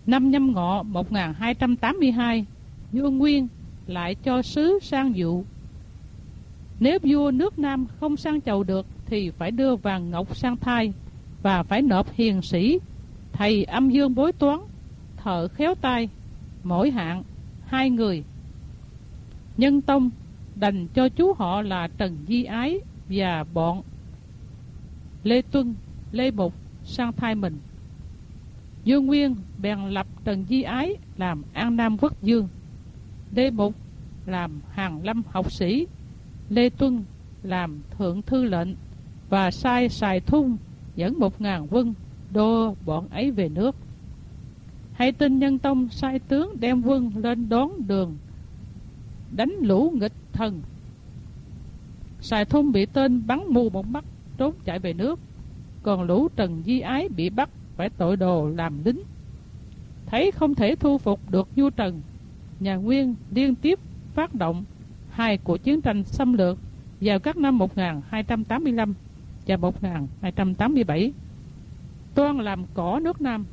Năm Nhâm Ngọ 1282, vua Nguyên lại cho sứ sang dụ. Nếu vua nước Nam không sang chầu được thì phải đưa vàng ngọc sang thay, và phải nộp hiền sĩ, thầy âm dương bói toán, thợ khéo tay, mỗi hạng 2 người. Nhân Tông đành cho chú họ là Trần Di Ái và bọn Lê Tuân, Lê Mục sang thay mình. Vua Nguyên bèn lập Trần Di Ái làm An Nam Quốc Dương, Lê Mục làm Hàn Lâm học sĩ, Lê Tuân làm thượng thư lệnh, và sai Sài Thung dẫn 1000 quân đô bọn ấy về nước. Hay tin Nhân Tông sai tướng đem quân lên đón đường đánh lũ nghịch thần. Sài Thung bị tên bắn mù một mắt, trốn chạy về nước. Còn lũ Trần Di Ái bị bắt phải tội đồ làm lính. Thấy không thể thu phục được vua Trần, nhà Nguyên liên tiếp phát động 2 cuộc chiến tranh xâm lược vào các năm 1285 và 1287, toan làm cỏ nước Nam.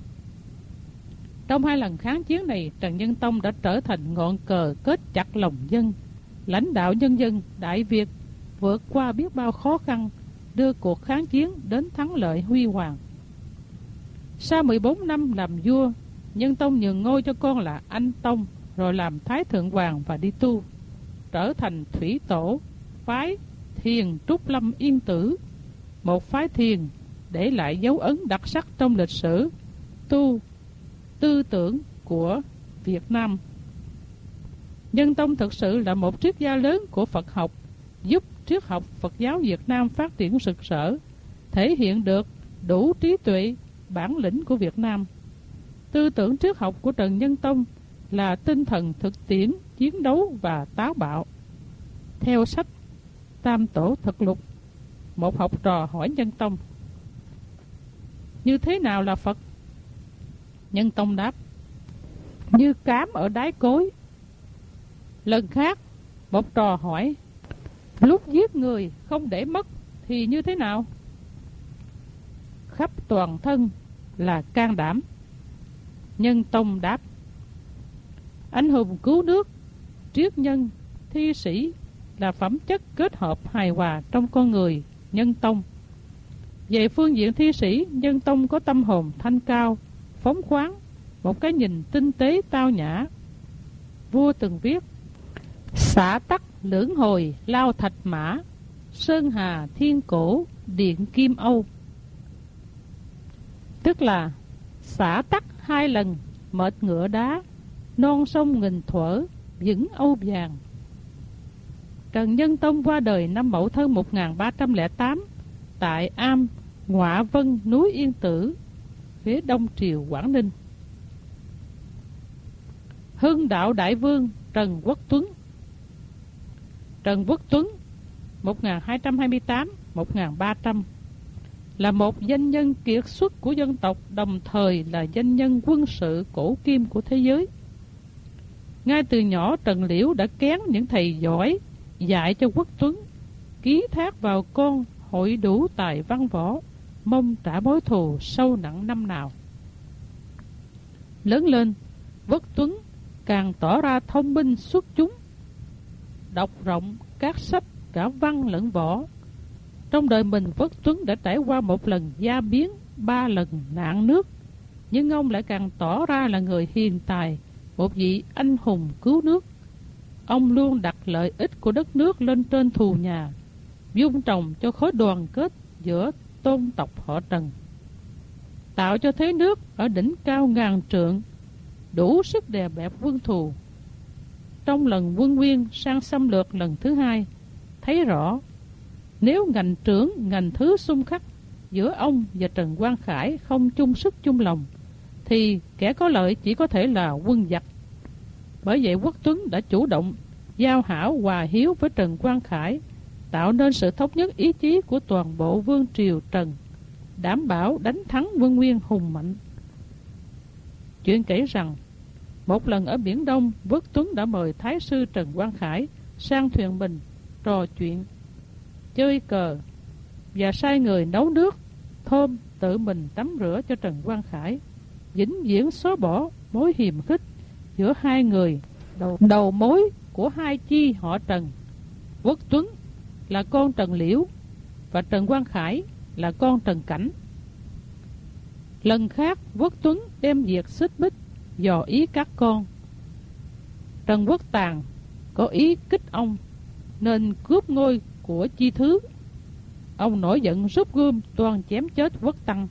Trong 2 lần kháng chiến này, Trần Nhân Tông đã trở thành ngọn cờ kết chặt lòng dân, lãnh đạo nhân dân Đại Việt vượt qua biết bao khó khăn, đưa cuộc kháng chiến đến thắng lợi huy hoàng. Sau 14 năm làm vua, Nhân Tông nhường ngôi cho con là Anh Tông, rồi làm Thái Thượng Hoàng và đi tu, trở thành thủy tổ phái Thiền Trúc Lâm Yên Tử, một phái thiền để lại dấu ấn đặc sắc trong lịch sử tu tư tưởng của Việt Nam. Nhân Tông thực sự là một triết gia lớn của Phật học, giúp triết học Phật giáo Việt Nam phát triển rực rỡ, thể hiện được đủ trí tuệ, bản lĩnh của Việt Nam. Tư tưởng triết học của Trần Nhân Tông là tinh thần thực tiễn, chiến đấu và táo bạo. Theo sách Tam Tổ Thực Lục, một học trò hỏi Nhân Tông: như thế nào là Phật? Nhân Tông đáp: như cám ở đáy cối. Lần khác, một trò hỏi: lúc giết người không để mất thì như thế nào? Khắp toàn thân là can đảm. Nhân Tông đáp: anh hùng cứu nước, triết nhân, thi sĩ là phẩm chất kết hợp hài hòa trong con người Nhân Tông. Về phương diện thi sĩ, Nhân Tông có tâm hồn thanh cao, phóng khoáng, một cái nhìn tinh tế tao nhã. Vua từng viết: xả tắc lưỡng hồi lao thạch mã, sơn hà thiên cổ điện kim âu. Tức là xả tắc 2 lần mệt ngựa đá, non sông nghìn thuở vững âu vàng. Trần Nhân Tông qua đời năm Mậu Thân 1308 tại Am Ngọa Vân, núi Yên Tử, phía đông triều Quảng Ninh. Hưng đạo đại vương Trần Quốc Tuấn. Trần Quốc Tuấn 1228-1300 là một doanh nhân kiệt xuất của dân tộc, đồng thời là doanh nhân quân sự cổ kim của thế giới. Ngay từ nhỏ, Trần Liễu đã kén những thầy giỏi dạy cho Quốc Tuấn, ký thác vào con hội đủ tài văn võ, mong trả mối thù sâu nặng năm nào. Lớn lên, Quốc Tuấn càng tỏ ra thông minh xuất chúng, đọc rộng các sách cả văn lẫn võ. Trong đời mình, Quốc Tuấn đã trải qua 1 lần gia biến, 3 lần nạn nước, nhưng ông lại càng tỏ ra là người hiền tài, một vị anh hùng cứu nước. Ông luôn đặt lợi ích của đất nước lên trên thù nhà, vun trồng cho khối đoàn kết giữa tôn tộc họ Trần, tạo cho thế nước ở đỉnh cao ngàn trượng, đủ sức đè bẹp quân thù. Trong lần quân Nguyên sang xâm lược lần thứ 2, thấy rõ nếu ngành trưởng ngành thứ xung khắc giữa ông và Trần Quang Khải không chung sức chung lòng, thì kẻ có lợi chỉ có thể là quân giặc. Bởi vậy Quốc Tuấn đã chủ động giao hảo hòa hiếu với Trần Quang Khải, tạo nên sự thống nhất ý chí của toàn bộ vương triều Trần, đảm bảo đánh thắng quân Nguyên hùng mạnh. Chuyện kể rằng, một lần ở Biển Đông, Quốc Tuấn đã mời Thái sư Trần Quang Khải sang thuyền mình trò chuyện, chơi cờ, và sai người nấu nước thơm tự mình tắm rửa cho Trần Quang Khải. vĩnh viễn xóa bỏ mối hiềm khích giữa hai người đầu mối của hai chi họ Trần. Quốc Tuấn là con Trần Liễu và Trần Quang Khải là con Trần Cảnh. Lần khác Quốc Tuấn đem việc xích bích dò ý các con. Trần Quốc Tàng có ý kích ông nên cướp ngôi của Chi Thứ. Ông nổi giận rút gươm toan chém chết Quốc Tăng.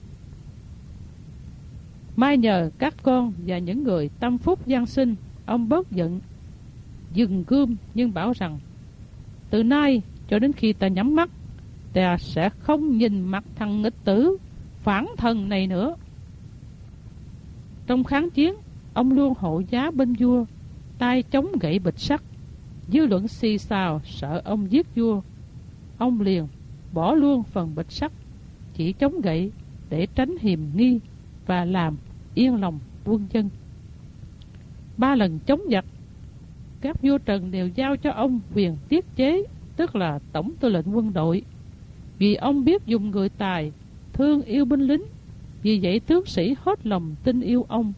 May nhờ các con và những người tâm phúc gian sinh, ông bớt giận, dừng gươm, nhưng bảo rằng từ nay cho đến khi ta nhắm mắt, ta sẽ không nhìn mặt thằng nghịch tử phản thần này nữa. Trong kháng chiến, ông luôn hộ giá bên vua, tay chống gậy bịch sắt. Dư luận xì xào sợ ông giết vua, ông liền bỏ luôn phần bịch sắt, chỉ chống gậy để tránh hiềm nghi và làm yên lòng quân dân. 3 lần chống giặc, các vua Trần đều giao cho ông quyền tiết chế, tức là tổng tư lệnh quân đội. Vì ông biết dùng người tài, thương yêu binh lính, vì vậy tướng sĩ hết lòng tin yêu ông.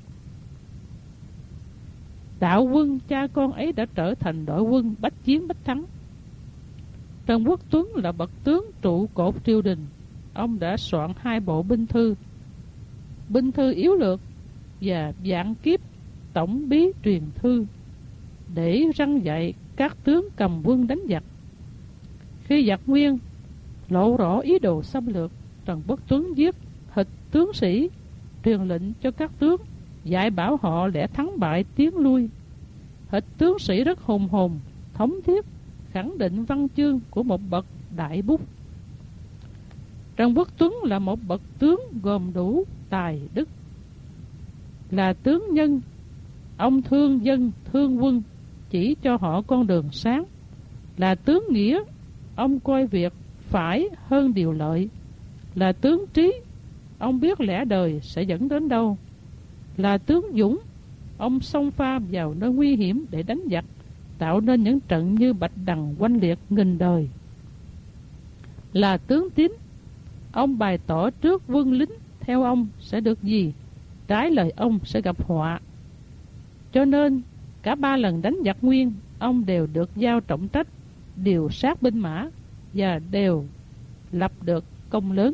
Đạo quân cha con ấy đã trở thành đội quân bách chiến bách thắng. Trần Quốc Tuấn là bậc tướng trụ cột triều đình. Ông đã soạn 2 bộ binh thư yếu lược và vạn kiếp tổng bí truyền thư để răn dạy các tướng cầm quân đánh giặc. Khi giặc Nguyên lộ rõ ý đồ xâm lược, Trần Quốc Tuấn giết hịch tướng sĩ, truyền lệnh cho các tướng, dạy bảo họ lẽ thắng bại tiến lui. Hịch tướng sĩ rất hùng hồn, thống thiết, khẳng định văn chương của một bậc đại bút. Trần Quốc Tuấn là một bậc tướng gồm đủ tài đức. Là tướng nhân, ông thương dân thương quân, chỉ cho họ con đường sáng. Là tướng nghĩa, ông coi việc phải hơn điều lợi. Là tướng trí, ông biết lẽ đời sẽ dẫn đến đâu. Là tướng dũng, ông xông pha vào nơi nguy hiểm để đánh giặc, tạo nên những trận như Bạch Đằng oanh liệt nghìn đời. Là tướng tín, ông bày tỏ trước quân lính theo ông sẽ được gì, trái lời ông sẽ gặp họa. Cho nên cả 3 lần đánh giặc Nguyên, ông đều được giao trọng trách điều sát binh mã và đều lập được công lớn.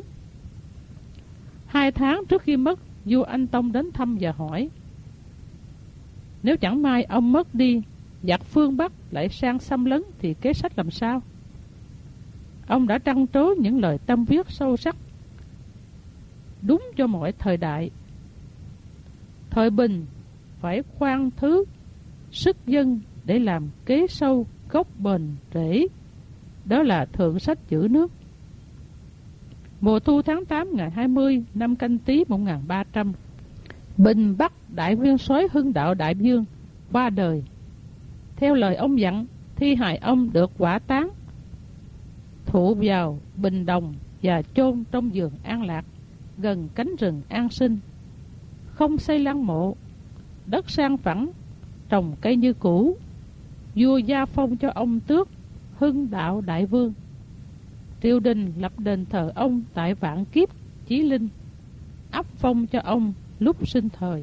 2 tháng trước khi mất, vua Anh Tông đến thăm và hỏi: nếu chẳng may ông mất đi, giặc phương Bắc lại sang xâm lấn thì kế sách làm sao? Ông đã trăn trối những lời tâm huyết sâu sắc, đúng cho mọi thời đại. Thời bình phải khoan thứ sức dân để làm kế sâu gốc bền rễ, đó là thượng sách giữ nước. Mùa thu tháng 8 ngày 20 năm Canh Tý 1300, Bình Bắc đại nguyên soái Hưng Đạo Đại Vương qua đời. Theo lời ông dặn, thi hài ông được hỏa táng, thụ vào Bình Đồng và chôn trong vườn An Lạc, gần cánh rừng An Sinh. Không xây lăng mộ, đất sang phẳng, trồng cây như cũ. Vua gia phong cho ông tước Hưng Đạo Đại Vương. Triều đình lập đền thờ ông tại Vạn Kiếp Chí Linh, áp phong cho ông lúc sinh thời.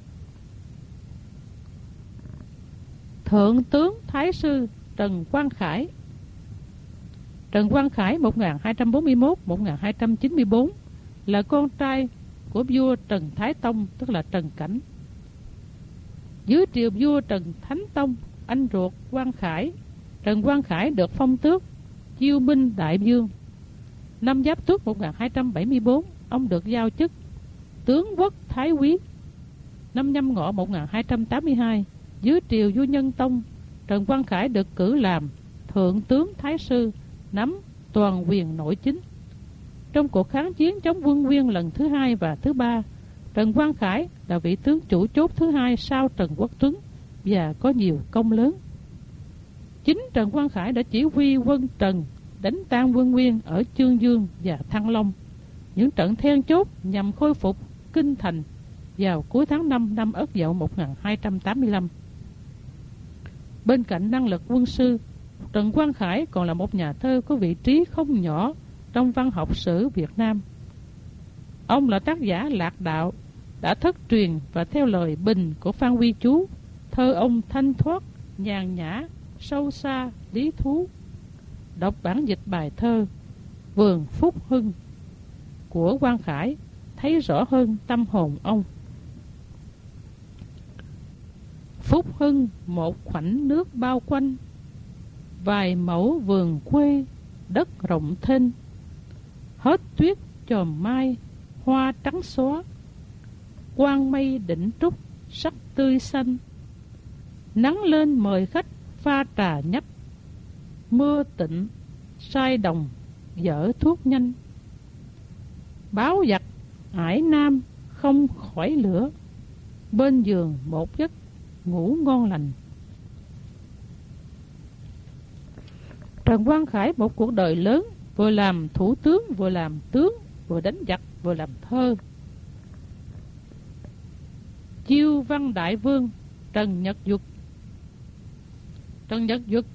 Thượng tướng Thái sư Trần Quang Khải. Trần Quang Khải 1241-1294 là con trai của vua Trần Thái Tông, tức là Trần Cảnh. Dưới triều vua Trần Thánh Tông, anh ruột Quang Khải, Trần Quang Khải được phong tước Chiêu Minh Đại Vương. Năm Giáp Tuất 1274, ông được giao chức tướng quốc Thái Úy. Năm Nhâm Ngọ 1282, dưới triều vua Nhân Tông, Trần Quang Khải được cử làm thượng tướng Thái sư, nắm toàn quyền nội chính. Trong cuộc kháng chiến chống quân Nguyên lần thứ 2 và thứ 3, Trần Quang Khải là vị tướng chủ chốt thứ 2 sau Trần Quốc Tuấn và có nhiều công lớn. Chính Trần Quang Khải đã chỉ huy quân Trần đánh tan quân Nguyên ở Chương Dương và Thăng Long, những trận then chốt nhằm khôi phục kinh thành vào cuối tháng 5 năm Ất Dậu 1285. Bên cạnh năng lực quân sư, Trần Quang Khải còn là một nhà thơ có vị trí không nhỏ trong văn học sử Việt Nam. Ông là tác giả lạc đạo, đã thất truyền, và theo lời bình của Phan Huy Chú, thơ ông thanh thoát, nhàn nhã, sâu xa, lý thú. Đọc bản dịch bài thơ Vườn Phúc Hưng của Quang Khải thấy rõ hơn tâm hồn ông. Phúc Hưng một khoảnh nước bao quanh, vài mẫu vườn quê đất rộng thênh. Hết tuyết chòm mai, hoa trắng xóa, quang mây đỉnh trúc sắc tươi xanh. Nắng lên mời khách pha trà nhấp, mưa tịnh sai đồng dở thuốc nhanh. Báo giặc ải nam không khỏi lửa, bên giường một giấc ngủ ngon lành. Trần Quang Khải một cuộc đời lớn, vừa làm thủ tướng, vừa làm tướng, vừa đánh giặc, vừa làm thơ. Chiêu văn đại vương Trần Nhật Duật. Trần Nhật Duật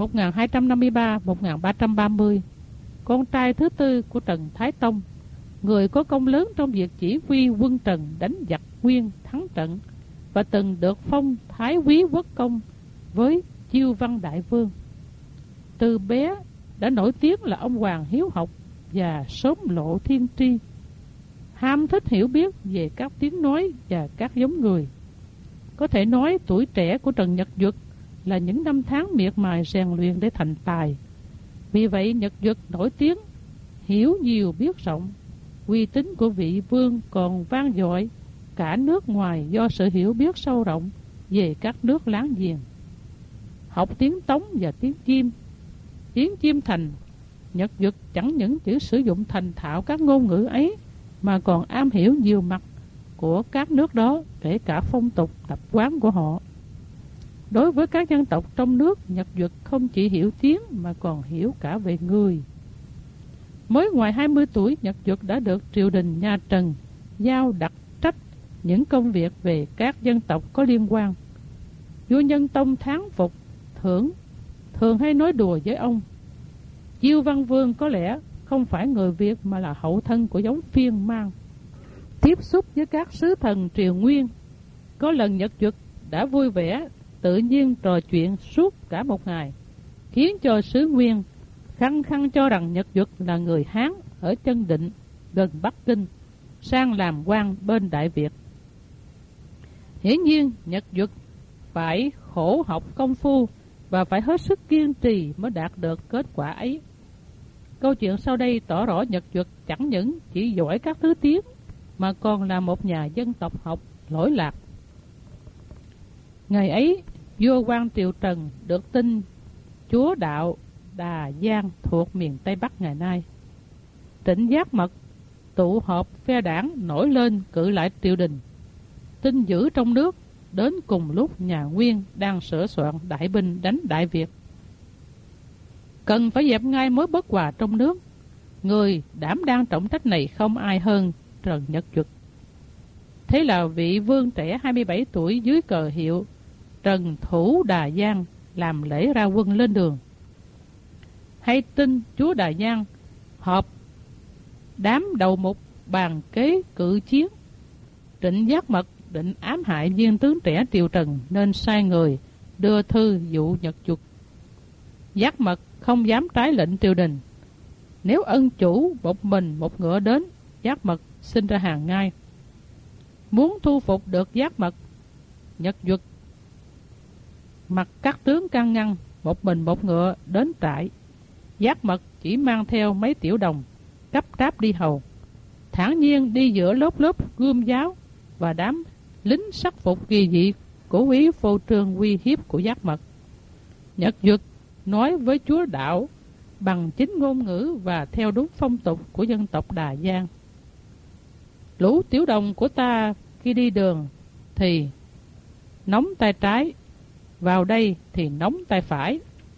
1253-1330, con trai thứ tư của Trần Thái Tông, người có công lớn trong việc chỉ huy quân Trần đánh giặc Nguyên thắng trận, và từng được phong Thái Úy Quốc công với Chiêu văn đại vương. Từ bé đã nổi tiếng là ông hoàng hiếu học và sớm lộ thiên tri, ham thích hiểu biết về các tiếng nói và các giống người. Có thể nói tuổi trẻ của Trần Nhật Duật là những năm tháng miệt mài rèn luyện để thành tài. Vì vậy Nhật Duật nổi tiếng, hiểu nhiều biết rộng. Uy tín của vị vương còn vang dội cả nước ngoài do sự hiểu biết sâu rộng về các nước láng giềng. Học tiếng Tống và tiếng Chiêm thành, Nhật Duật chẳng những chỉ sử dụng thành thạo các ngôn ngữ ấy, mà còn am hiểu nhiều mặt của các nước đó, kể cả phong tục tập quán của họ. Đối với các dân tộc trong nước, Nhật Duật không chỉ hiểu tiếng mà còn hiểu cả về người. Mới ngoài 20 tuổi, Nhật Duật đã được triều đình nhà Trần giao đặc trách những công việc về các dân tộc có liên quan. Vua Nhân Tông thán phục thường hay nói đùa với ông: Chiêu Văn Vương có lẽ không phải người Việt mà là hậu thân của giống Phiên Man. Tiếp xúc với các sứ thần triều Nguyên, có lần Nhật Duật đã vui vẻ tự nhiên trò chuyện suốt cả một ngày, khiến cho sứ Nguyên khăng khăng cho rằng Nhật Duật là người Hán ở Chân Định gần Bắc Kinh, sang làm quan bên Đại Việt. Hiển nhiên Nhật Duật phải khổ học công phu và phải hết sức kiên trì mới đạt được kết quả ấy. Câu chuyện sau đây tỏ rõ Nhật Duật chẳng những chỉ giỏi các thứ tiếng mà còn là một nhà dân tộc học lỗi lạc. Ngày ấy, vua quan triều Trần được tin chúa đạo Đà Giang thuộc miền Tây Bắc ngày nay. Trịnh Giác Mật tụ họp phe đảng nổi lên cự lại triều đình. Tin dữ trong nước đến cùng lúc nhà Nguyên đang sửa soạn đại binh đánh Đại Việt. Cần phải dẹp ngay mối bất hòa trong nước. Người đảm đang trọng trách này không ai hơn Trần Nhật Duật. Thế là vị vương trẻ 27 tuổi dưới cờ hiệu Trần Thủ Đà Giang làm lễ ra quân lên đường. Hay tin chúa Đà Giang họp đám đầu mục bàn kế cự chiến. Trịnh Giác Mật định ám hại viên tướng trẻ triều Trần nên sai người đưa thư dụ Nhật Duật. Giác Mật không dám trái lệnh triều đình. Nếu ân chủ một mình một ngựa đến, Giác Mật xin ra hàng ngay. Muốn thu phục được Giác Mật, Nhật Duật mặc các tướng can ngăn, một mình một ngựa đến trại. Giác Mật chỉ mang theo mấy tiểu đồng cấp tráp đi hầu, thản nhiên đi giữa lớp gươm giáo và đám lính sắc phục kỳ dị của quý phô trương uy hiếp của Giác Mật. Nhật Duật nói với chúa đạo bằng chính ngôn ngữ và theo đúng phong tục của dân tộc Đà Giang: Lũ tiểu đồng của ta khi đi đường thì nóng tay trái, vào đây thì nóng tay phải.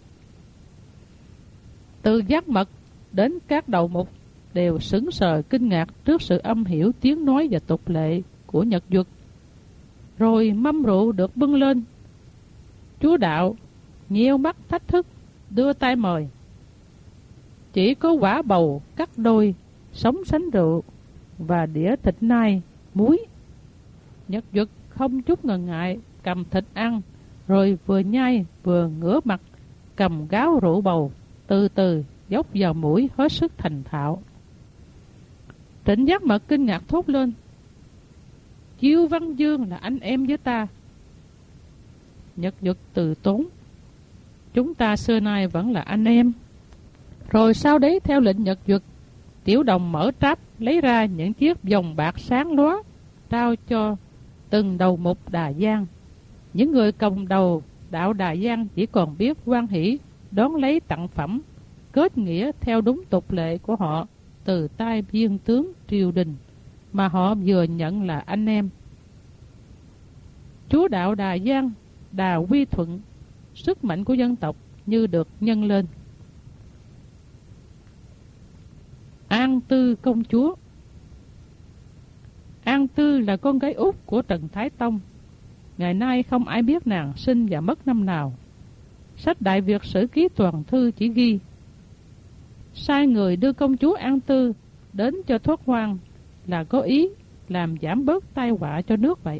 Từ Giác Mật đến các đầu mục đều sững sờ kinh ngạc trước sự âm hiểu tiếng nói và tục lệ của Nhật Duật. Rồi mâm rượu được bưng lên, chúa đạo nheo mắt thách thức, đưa tay mời. Chỉ có quả bầu cắt đôi, sống sánh rượu và đĩa thịt nai, muối. Nhật Duật không chút ngần ngại cầm thịt ăn, rồi vừa nhai vừa ngửa mặt, cầm gáo rượu bầu, từ từ dốc vào mũi hết sức thành thạo. Trịnh Giác Mật kinh ngạc thốt lên: Chiêu Văn Dương là anh em với ta. Nhật Duật từ tốn: Chúng ta xưa nay vẫn là anh em. Rồi sau đấy theo lệnh Nhật Duật, Tiểu Đồng mở tráp lấy ra những chiếc vòng bạc sáng lóa, trao cho từng đầu mục Đà Giang. Những người cầm đầu đạo Đà Giang chỉ còn biết hoan hỷ đón lấy tặng phẩm, kết nghĩa theo đúng tục lệ của họ từ tay viên tướng triều đình mà họ vừa nhận là anh em. Chúa đạo Đà Giang, Đà Quy Thuận, sức mạnh của dân tộc như được nhân lên. An Tư công chúa. An Tư là con gái út của Trần Thái Tông. Ngày nay không ai biết nàng sinh và mất năm nào. Sách Đại Việt Sử Ký Toàn Thư chỉ ghi: sai người đưa công chúa An Tư đến cho Thoát Hoang là có ý làm giảm bớt tai họa cho nước vậy.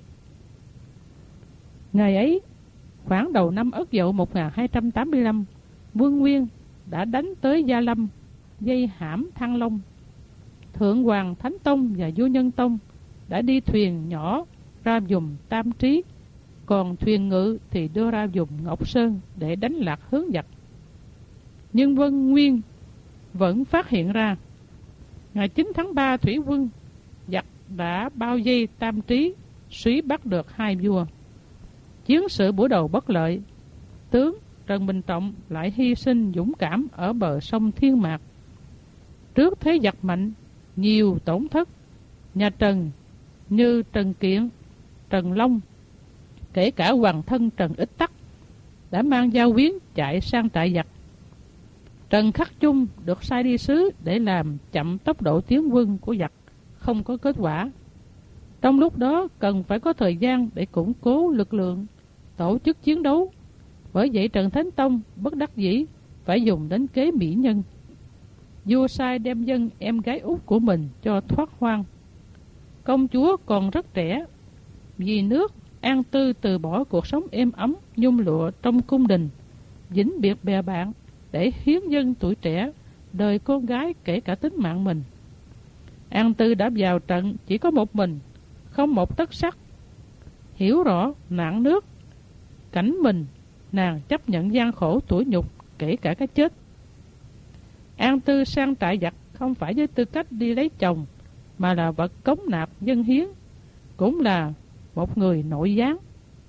Ngày ấy, khoảng đầu năm Ất Dậu 1285, Vương Nguyên đã đánh tới Gia Lâm, dây hãm Thăng Long. Thượng Hoàng Thánh Tông và Vua Nhân Tông đã đi thuyền nhỏ ra vùng Tam Trí, còn thuyền ngự thì đưa ra vùng Ngọc Sơn để đánh lạc hướng giặc. Nhưng Vương Nguyên vẫn phát hiện ra. Ngày 9 tháng 3 thủy quân, giặc đã bao vây Tam Trí, suý bắt được hai vua. Chiến sự buổi đầu bất lợi, tướng Trần Bình Trọng lại hy sinh dũng cảm ở bờ sông Thiên Mạc. Trước thế giặc mạnh, nhiều tổn thất, nhà Trần như Trần Kiện, Trần Long, kể cả hoàng thân Trần Ích Tắc đã mang gia quyến chạy sang trại giặc. Trần Khắc Chung được sai đi sứ để làm chậm tốc độ tiến quân của giặc, không có kết quả. Trong lúc đó cần phải có thời gian để củng cố lực lượng, tổ chức chiến đấu. Bởi vậy Trần Thánh Tông bất đắc dĩ phải dùng đến kế mỹ nhân. Vua sai đem dâng em gái út của mình cho Thoát Hoang. Công chúa còn rất trẻ, vì nước An Tư từ bỏ cuộc sống êm ấm nhung lụa trong cung đình, vĩnh biệt bè bạn để hiến dâng tuổi trẻ, đời con gái kể cả tính mạng mình. An Tư đã vào trận chỉ có một mình, không một tấc sắt. Hiểu rõ nạn nước, cảnh mình, nàng chấp nhận gian khổ tủi nhục, kể cả cái chết. An Tư sang trại giặc không phải với tư cách đi lấy chồng, mà là vật cống nạp dân hiến, cũng là một người nội gián.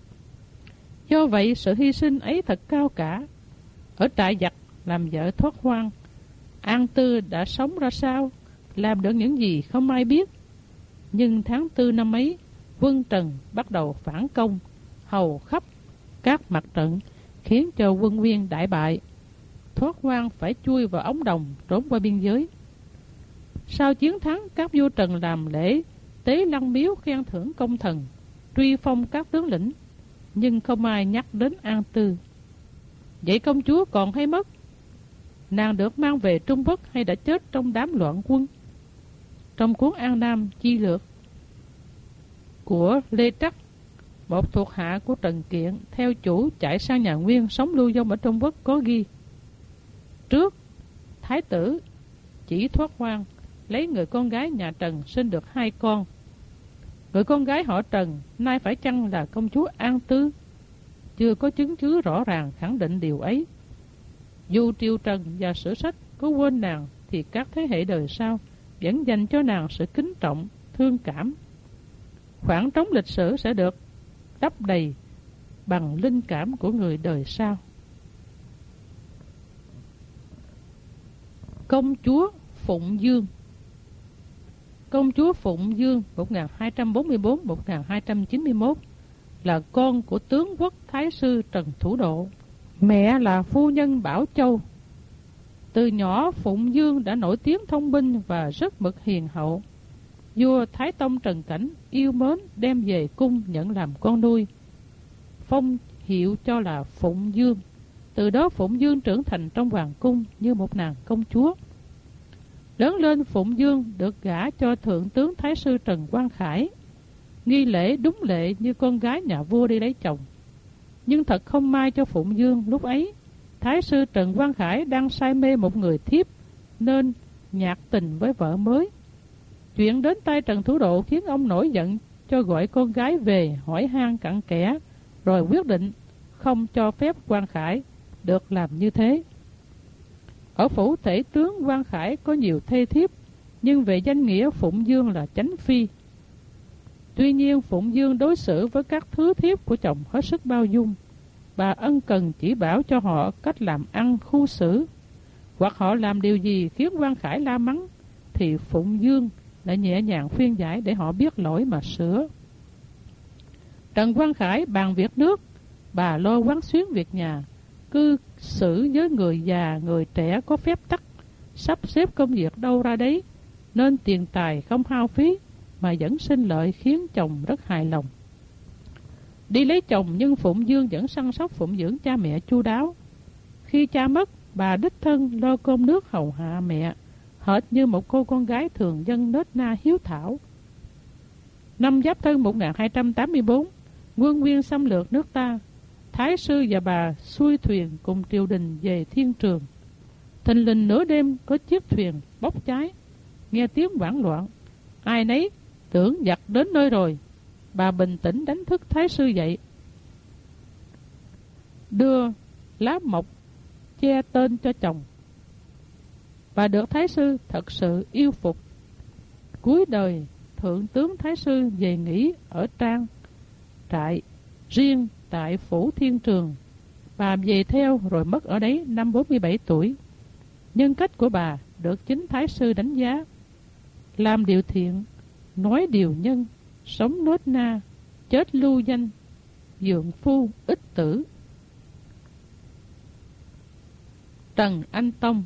Do vậy sự hy sinh ấy thật cao cả. Ở trại giặc làm vợ Thoát Hoang, An Tư đã sống ra sao, làm được những gì không ai biết. Nhưng tháng 4 năm ấy, quân Trần bắt đầu phản công hầu khắp các mặt trận, khiến cho quân Nguyên đại bại. Thoát Hoang phải chui vào ống đồng trốn qua biên giới. Sau chiến thắng, các vua Trần làm lễ tế lăng miếu khen thưởng công thần, truy phong các tướng lĩnh, nhưng không ai nhắc đến An Tư. Vậy công chúa còn hay mất? Nàng được mang về Trung Quốc hay đã chết trong đám loạn quân? Trong cuốn An Nam Chi Lược của Lê Trắc, một thuộc hạ của Trần Kiện theo chủ chạy sang nhà Nguyên sống lưu vong ở Trung Quốc, có ghi: trước, Thái tử chỉ Thoát Hoang lấy người con gái nhà Trần sinh được 2 con. Người con gái họ Trần nay phải chăng là công chúa An Tư? Chưa có chứng cứ rõ ràng khẳng định điều ấy. Dù triều Trần và sử sách có quên nàng, thì các thế hệ đời sau vẫn dành cho nàng sự kính trọng, thương cảm. Khoảng trống lịch sử sẽ được đắp đầy bằng linh cảm của người đời sau. Công chúa Phụng Dương. Công chúa Phụng Dương 1244-1291 là con của tướng quốc Thái sư Trần Thủ Độ, mẹ là phu nhân Bảo Châu. Từ nhỏ Phụng Dương đã nổi tiếng thông minh và rất mực hiền hậu. Vua Thái Tông Trần Cảnh yêu mến đem về cung nhận làm con nuôi, phong hiệu cho là Phụng Dương. Từ đó Phụng Dương trưởng thành trong hoàng cung như một nàng công chúa. Lớn lên Phụng Dương được gả cho thượng tướng Thái sư Trần Quang Khải. nghi lễ đúng lệ như con gái nhà vua đi lấy chồng. Nhưng thật không may cho Phụng Dương, lúc ấy Thái sư Trần Quang Khải đang say mê một người thiếp nên nhạt tình với vợ mới. Chuyện đến tay Trần Thủ Độ khiến ông nổi giận, cho gọi con gái về hỏi han cặn kẽ, rồi quyết định không cho phép Quang Khải được làm như thế. Ở phủ tể tướng Quang Khải có nhiều thê thiếp, nhưng về danh nghĩa Phụng Dương là chánh phi. Tuy nhiên Phụng Dương đối xử với các thứ thiếp của chồng hết sức bao dung. Bà ân cần chỉ bảo cho họ cách làm ăn khu xử, hoặc họ làm điều gì khiến Quang Khải la mắng thì Phụng Dương lại nhẹ nhàng khuyên giải để họ biết lỗi mà sửa. Trần Quang Khải bàn việc nước, bà lo quán xuyến việc nhà, cư xử với người già người trẻ có phép tắc, sắp xếp công việc đâu ra đấy, nên tiền tài không hao phí mà vẫn sinh lợi, khiến chồng rất hài lòng. Đi lấy chồng nhưng Phụng Dương vẫn săn sóc phụng dưỡng cha mẹ chu đáo. Khi cha mất, bà đích thân lo cơm nước hầu hạ mẹ, hệt như một cô con gái thường dân nết na hiếu thảo. Năm Giáp Thân 1284, Quân Nguyên xâm lược nước ta. Thái sư và bà xuôi thuyền cùng triều đình về Thiên Trường. Thình lình nửa đêm có chiếc thuyền bốc cháy, nghe tiếng hoảng loạn, ai nấy tưởng giặc đến nơi rồi. Bà bình tĩnh đánh thức Thái sư dậy, đưa lá mộc che tên cho chồng. Bà được Thái sư thật sự yêu phục. Cuối đời, Thượng tướng Thái sư về nghỉ ở trang trại riêng tại phủ Thiên Trường. Bà về theo rồi mất ở đấy năm 47 tuổi. Nhân cách của bà được chính Thái sư đánh giá: làm điều thiện, nói điều nhân, sống nết na, chết lưu danh, dượng phu ích tử. Trần Anh Tông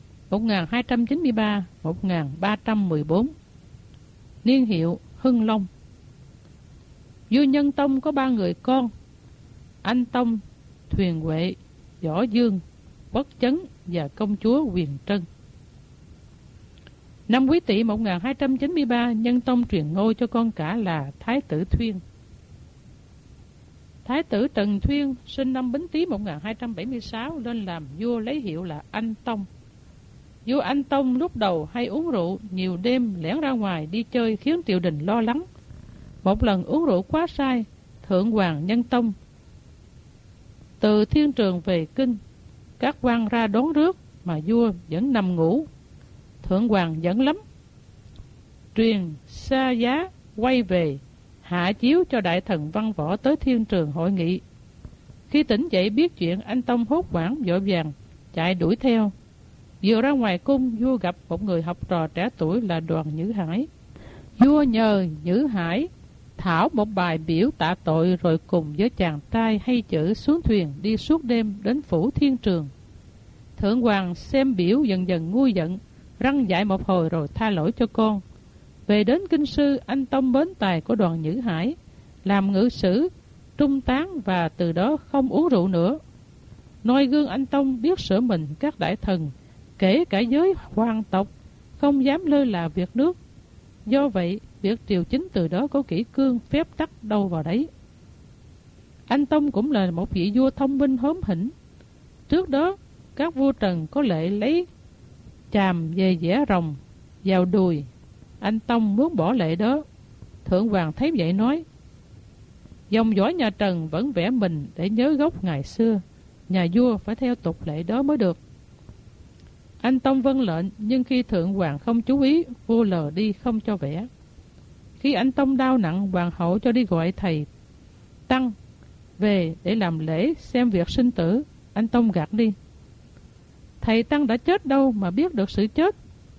1293-1314, niên hiệu Hưng Long. Vua Nhân Tông có 3 người con: Anh Tông, Thuyền Huệ, Võ Dương, Bất Chấn và công chúa Huyền Trân. Năm Quý Tỵ 1293, Nhân Tông truyền ngôi cho con cả là Thái tử Thuyên. Thái tử Trần Thuyên sinh năm Bính Tý 1276 lên làm vua lấy hiệu là Anh Tông. Vua Anh Tông lúc đầu hay uống rượu, nhiều đêm lẻn ra ngoài đi chơi khiến triều đình lo lắng. Một lần uống rượu quá say, Thượng Hoàng Nhân Tông từ Thiên Trường về kinh, các quan ra đón rước mà vua vẫn nằm ngủ. Thượng Hoàng giận lắm, truyền xa giá quay về, hạ chiếu cho đại thần Văn Võ tới Thiên Trường hội nghị. Khi tỉnh dậy biết chuyện, Anh Tông hốt hoảng vội vàng chạy đuổi theo. Vừa ra ngoài cung, vua gặp một người học trò trẻ tuổi là Đoàn Nhữ Hải. Vua nhờ Nhữ Hải thảo một bài biểu tạ tội, rồi cùng với chàng trai hay chữ xuống thuyền đi suốt đêm đến phủ Thiên Trường. Thượng Hoàng xem biểu dần dần nguôi giận, răn dạy một hồi rồi tha lỗi cho con. Về đến kinh sư, Anh Tông mến tài của Đoàn Nhữ Hải, làm ngự sử trung tán và từ đó không uống rượu nữa. Noi gương Anh Tông biết sửa mình các đại thần, kể cả giới hoàng tộc, không dám lơ là việc nước. Do vậy, việc triều chính từ đó có kỷ cương phép tắc đâu vào đấy. Anh Tông cũng là một vị vua thông minh hóm hỉnh. Trước đó, các vua Trần có lệ lấy chàm về vẽ rồng vào đùi. Anh Tông muốn bỏ lệ đó. Thượng Hoàng thấy vậy nói: dòng dõi nhà Trần vẫn vẽ mình để nhớ gốc ngày xưa, nhà vua phải theo tục lệ đó mới được. Anh Tông vâng lệnh, nhưng khi Thượng Hoàng không chú ý, vua lờ đi không cho vẽ. Khi anh Tông đau nặng, hoàng hậu cho đi gọi thầy Tăng về để làm lễ xem việc sinh tử. Anh Tông gạt đi. Thầy Tăng đã chết đâu mà biết được sự chết.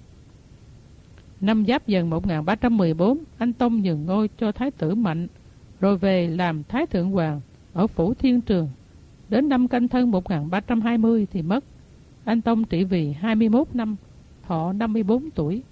Năm Giáp Dần 1314, anh Tông nhường ngôi cho Thái tử Mạnh, rồi về làm Thái Thượng Hoàng ở phủ Thiên Trường. Đến năm Canh Thân 1320 thì mất. Anh Tông trị vì 21 năm, thọ 54 tuổi.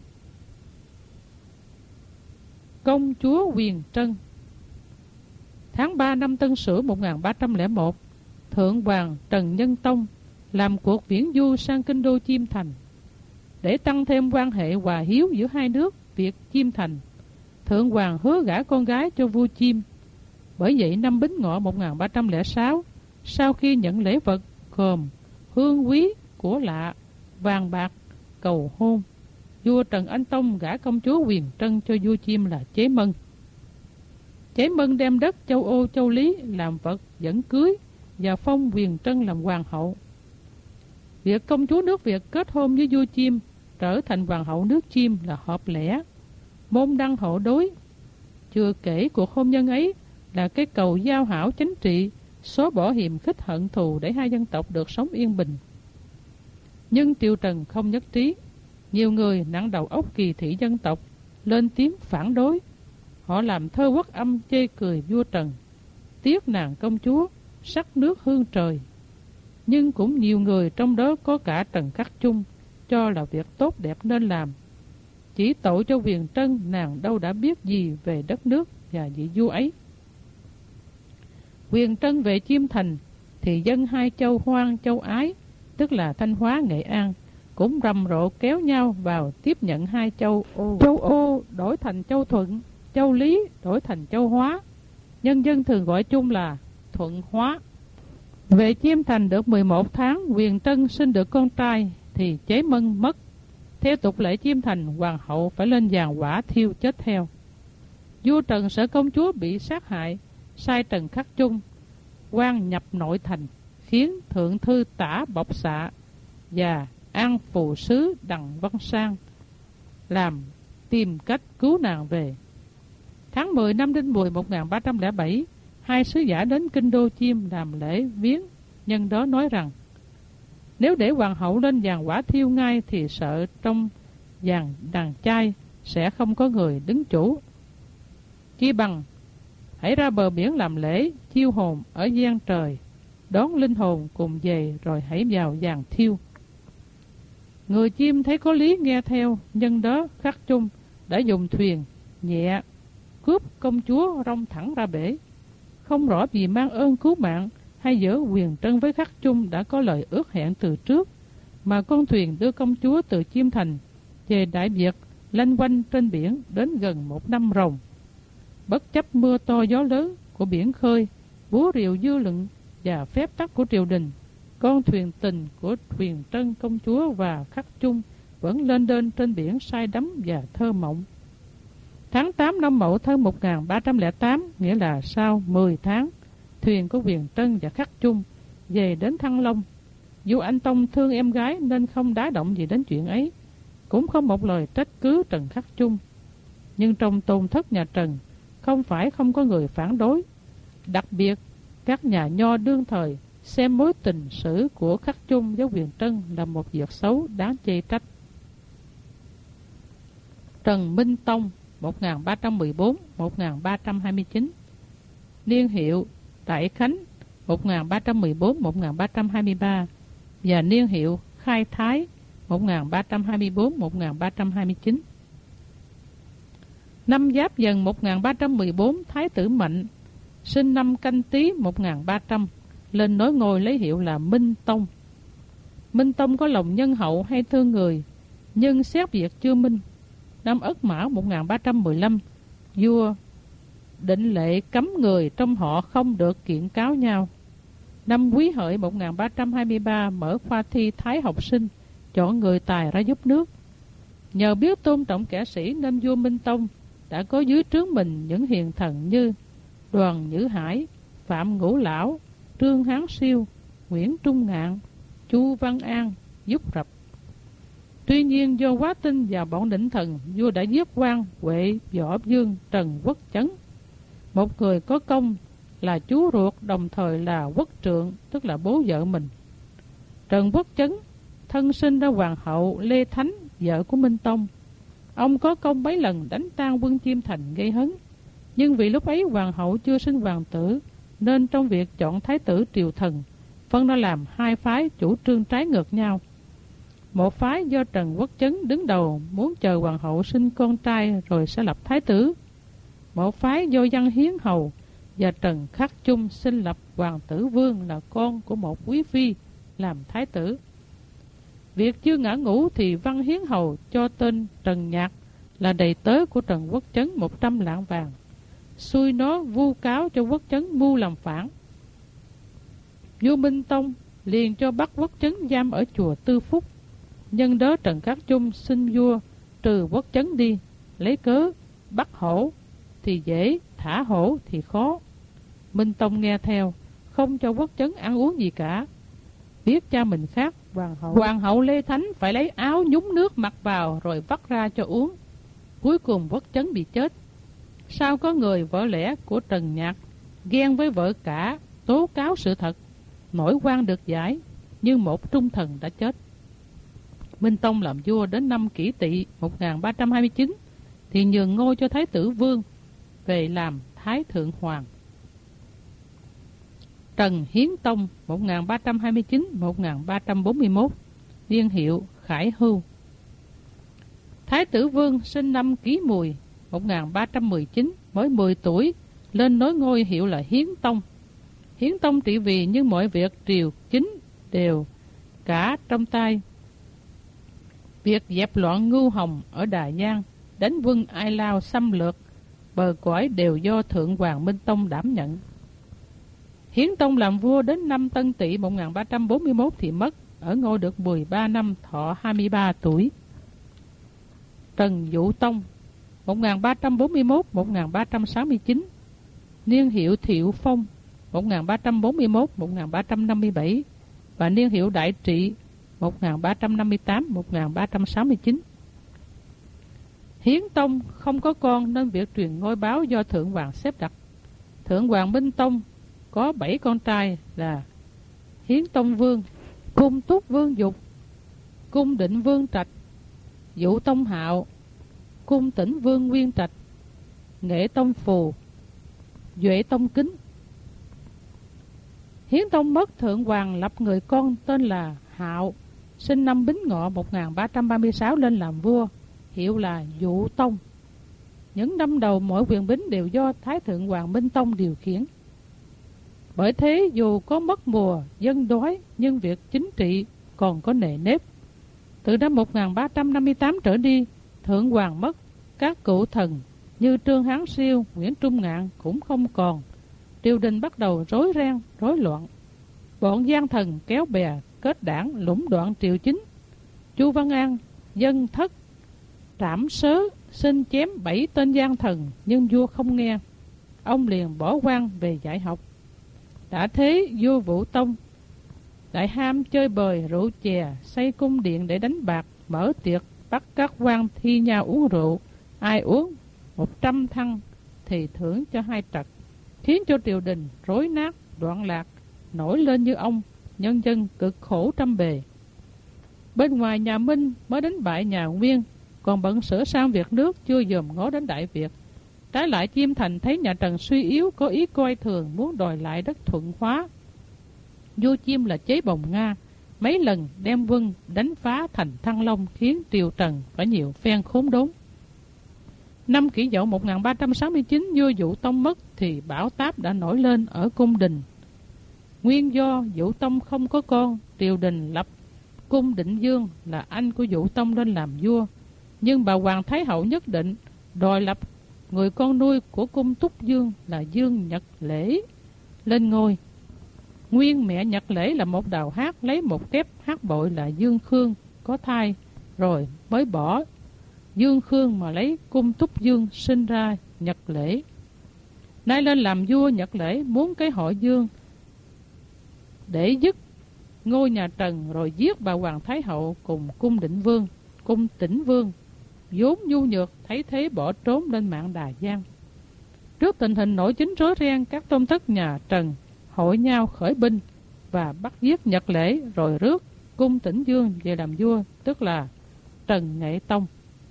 Công chúa Huyền Trân. Tháng 3 năm Tân Sửu 1301, Thượng Hoàng Trần Nhân Tông làm cuộc viễn du sang kinh đô Chiêm Thành. Để tăng thêm quan hệ hòa hiếu giữa hai nước Việt Chiêm Thành, Thượng hoàng hứa gả con gái cho vua Chiêm. Bởi vậy năm Bính Ngọ 1306, sau khi nhận lễ vật gồm hương quý, của lạ, vàng bạc, cầu hôn, vua Trần Anh Tông gả công chúa Huyền Trân cho vua Chiêm là Chế Mân. Chế Mân đem đất Châu Ô, Châu Lý làm vật dẫn cưới và phong Huyền Trân làm hoàng hậu. Việc công chúa nước Việt kết hôn với vua Chiêm trở thành hoàng hậu nước Chiêm là hợp lẽ, môn đăng hộ đối. Chưa kể cuộc hôn nhân ấy là cái cầu giao hảo chính trị, xóa bỏ hiềm khích hận thù để hai dân tộc được sống yên bình. Nhưng triều Trần không nhất trí. Nhiều người nặng đầu óc kỳ thị dân tộc lên tiếng phản đối. Họ làm thơ quốc âm chê cười vua Trần, tiếc nàng công chúa sắc nước hương trời. Nhưng cũng nhiều người, trong đó có cả Trần Khắc Chung, cho là việc tốt đẹp nên làm. Chỉ tội cho Huyền Trân, nàng đâu đã biết gì về đất nước và vị vua ấy. Huyền Trân về Chiêm Thành thì dân hai châu Hoang, châu Ái, tức là Thanh Hóa, Nghệ An, cũng rầm rộ kéo nhau vào tiếp nhận hai châu Ô. Châu Ô đổi thành Châu Thuận, Châu Lý đổi thành Châu Hóa. Nhân dân thường gọi chung là Thuận Hóa. Về Chiêm Thành được 11 tháng, Huyền Trân sinh được con trai thì Chế Mân mất. Theo tục lệ Chiêm Thành, hoàng hậu phải lên giàn hỏa thiêu chết theo. Vua Trần sợ công chúa bị sát hại, sai Trần Khắc Chung quan nhập nội thành, khiến thượng thư Tả Bộc Xạ và an phù sứ Đặng Văn Sang làm tìm cách cứu nàng về. Tháng 10 năm Đinh Mùi 1307, hai sứ giả đến kinh đô Chiêm làm lễ viếng. Nhân đó nói rằng nếu để hoàng hậu lên giàn hỏa thiêu ngay thì sợ trong giàn đàn trai sẽ không có người đứng chủ. Chi bằng hãy ra bờ biển làm lễ chiêu hồn ở gian trời, đón linh hồn cùng về rồi hãy vào giàn thiêu. Người Chiêm thấy có lý nghe theo. Nhân đó Khắc Chung đã dùng thuyền nhẹ cướp công chúa rong thẳng ra bể. Không rõ vì mang ơn cứu mạng hay giữa Huyền Trân với Khắc Chung đã có lời ước hẹn từ trước, mà con thuyền đưa công chúa từ Chiêm Thành về Đại Việt lanh quanh trên biển đến gần 1 năm ròng. Bất chấp mưa to gió lớn của biển khơi, búa rìu dư luận và phép tắc của triều đình, con thuyền tình của Huyền Trân công chúa và Khắc Chung vẫn lên đên trên biển say đắm và thơ mộng. Tháng 8 năm Mậu Thân 1308, nghĩa là sau 10 tháng, thuyền của Huyền Trân và Khắc Chung về đến Thăng Long. Vua Anh Tông thương em gái nên không đá động gì đến chuyện ấy, cũng không một lời trách cứ Trần Khắc Chung. Nhưng trong tôn thất nhà Trần không phải không có người phản đối. Đặc biệt các nhà nho đương thời xem mối tình sử của Khắc Chung với Huyền Trân là một việc xấu đáng chê trách. Trần Minh Tông 1314-1329, niên hiệu Đại Khánh 1314-1323 và niên hiệu Khai Thái 1324-1329. Năm Giáp Dần 1314, Thái tử Mạnh sinh năm Canh Tý 1300 lên nối ngôi lấy hiệu là Minh Tông. Minh Tông có lòng nhân hậu hay thương người, nhưng xét việc chưa minh. Năm Ất Mão 1315, vua định lệ cấm người trong họ không được kiện cáo nhau. Năm Quý Hợi 1323, mở khoa thi Thái học sinh, chọn người tài ra giúp nước. Nhờ biết tôn trọng kẻ sĩ nên vua Minh Tông đã có dưới trướng mình những hiền thần như Đoàn Nhữ Hải, Phạm Ngũ Lão, Trương Hán Siêu, Nguyễn Trung Ngạn, Chu Văn An giúp rập. Tuy nhiên do quá tin vào bọn định thần, vua đã giết quan Huệ Võ Vương Trần Quốc Chấn, một người có công là chú ruột đồng thời là quốc trượng, tức là bố vợ mình. Trần Quốc Chấn thân sinh ra hoàng hậu Lê Thánh, vợ của Minh Tông. Ông có công mấy lần đánh tan quân Chiêm Thành gây hấn, nhưng vì lúc ấy hoàng hậu chưa sinh hoàng tử, nên trong việc chọn thái tử triều thần, phân ra làm hai phái chủ trương trái ngược nhau. Một phái do Trần Quốc Chấn đứng đầu muốn chờ hoàng hậu sinh con trai rồi sẽ lập thái tử. Một phái do Văn Hiến Hầu và Trần Khắc Chung xin lập hoàng tử Vương là con của một quý phi làm thái tử. Việc chưa ngã ngũ thì Văn Hiến Hầu cho tên Trần Nhạc là đầy tớ của Trần Quốc Chấn 100 lạng vàng, xui nó vu cáo cho Quốc Chấn mưu làm phản. Vua Minh Tông liền cho bắt Quốc Chấn giam ở chùa Tư Phúc. Nhân đó Trần Cát Chung xin vua trừ Quốc Chấn đi, lấy cớ bắt hổ thì dễ, thả hổ thì khó. Minh Tông nghe theo, không cho Quốc Chấn ăn uống gì cả. Biết cha mình khác, Hoàng hậu Lê Thánh phải lấy áo nhúng nước mặc vào rồi vắt ra cho uống. Cuối cùng Quốc Chấn bị chết. Sao có người vợ lẽ của Trần Nhạc ghen với vợ cả, tố cáo sự thật, nổi oan được giải, nhưng một trung thần đã chết. Minh Tông làm vua đến năm Kỷ Tỵ 1329 thì nhường ngôi cho Thái tử Vương về làm Thái Thượng Hoàng. Trần Hiến Tông 1329-1341, niên hiệu Khải Hưu. Thái tử Vương sinh năm Kỷ Mùi 1319, mới 10 tuổi, lên nối ngôi hiệu là Hiến Tông. Hiến Tông trị vì nhưng mọi việc triều chính đều cả trong tay. Việc dẹp loạn Ngưu Hồng ở Đà Giang, đánh quân Ai Lao xâm lược bờ cõi đều do Thượng Hoàng Minh Tông đảm nhận. Hiến Tông làm vua đến năm Tân Tỵ 1341 thì mất, ở ngôi được 13 năm, thọ 23 tuổi. Trần Vũ Tông 1341-1369, niên hiệu Thiệu Phong 1341-1357 và niên hiệu Đại Trị 1358-1369. Hiến Tông không có con nên việc truyền ngôi báo do Thượng Hoàng xếp đặt. Thượng Hoàng Minh Tông có 7 con trai là Hiến Tông Vương, Cung Túc Vương Dục, Cung Định Vương Trạch, Vũ Tông Hạo, Cung Tĩnh Vương Nguyên Trạch, Nghệ Tông Phù, Duệ Tông Kính. Hiến Tông mất, Thượng Hoàng lập người con tên là Hạo, sinh năm Bính Ngọ 1336 lên làm vua, hiệu là Vũ Tông. Những năm đầu mọi quyền bính đều do Thái Thượng Hoàng Minh Tông điều khiển. Bởi thế dù có mất mùa, dân đói, nhưng việc chính trị còn có nề nếp. Từ năm 1358 trở đi, Thượng Hoàng mất, các cựu thần như Trương Hán Siêu, Nguyễn Trung Ngạn cũng không còn. Triều đình bắt đầu rối ren, rối loạn. Bọn gian thần kéo bè, kết đảng, lũng đoạn triều chính. Chu Văn An, dân thất, trảm sớ, xin chém 7 tên gian thần, nhưng vua không nghe. Ông liền bỏ quan về dạy học. Đã thế vua Vũ Tông lại ham chơi bời, rượu chè, xây cung điện để đánh bạc, mở tiệc, bắt các quan thi nhau uống rượu. Ai uống 100 thăng thì thưởng cho 2 trật, khiến cho triều đình rối nát, đoạn lạc, nổi lên như ông, nhân dân cực khổ trăm bề. Bên ngoài nhà Minh mới đánh bại nhà Nguyên, còn bận sửa sang việc nước, chưa dòm ngó đến Đại Việt. Trái lại Chiêm Thành thấy nhà Trần suy yếu, có ý coi thường, muốn đòi lại đất Thuận Hóa. Vua Chiêm là chế bồng Nga, mấy lần đem quân đánh phá thành Thăng Long, khiến triều Trần phải nhiều phen khốn đốn. Năm Kỷ Dậu 1369, vua Vũ Tông mất thì bão táp đã nổi lên ở cung đình. Nguyên do Vũ Tông không có con, triều đình lập Cung Định Dương là anh của Vũ Tông lên làm vua, nhưng bà Hoàng Thái Hậu nhất định đòi lập người con nuôi của Cung Túc Dương là Dương Nhật Lễ lên ngôi. Nguyên mẹ Nhật Lễ là một đào hát, lấy một kép hát bội là Dương Khương có thai, rồi mới bỏ Dương Khương mà lấy Cung Túc Dương, sinh ra Nhật Lễ. Nay lên làm vua, Nhật Lễ muốn cái họ Dương để dứt ngôi nhà Trần, rồi giết bà Hoàng Thái Hậu cùng Cung Định Vương. Cung Tĩnh Vương vốn nhu nhược, thấy thế bỏ trốn lên mạng Đà Giang. Trước tình hình nổi chính rối ren, các tôn thất nhà Trần hội nhau khởi binh và bắt giết Nhật Lễ, rồi rước Cung Tĩnh Dương về làm vua, tức là Trần Nghệ Tông.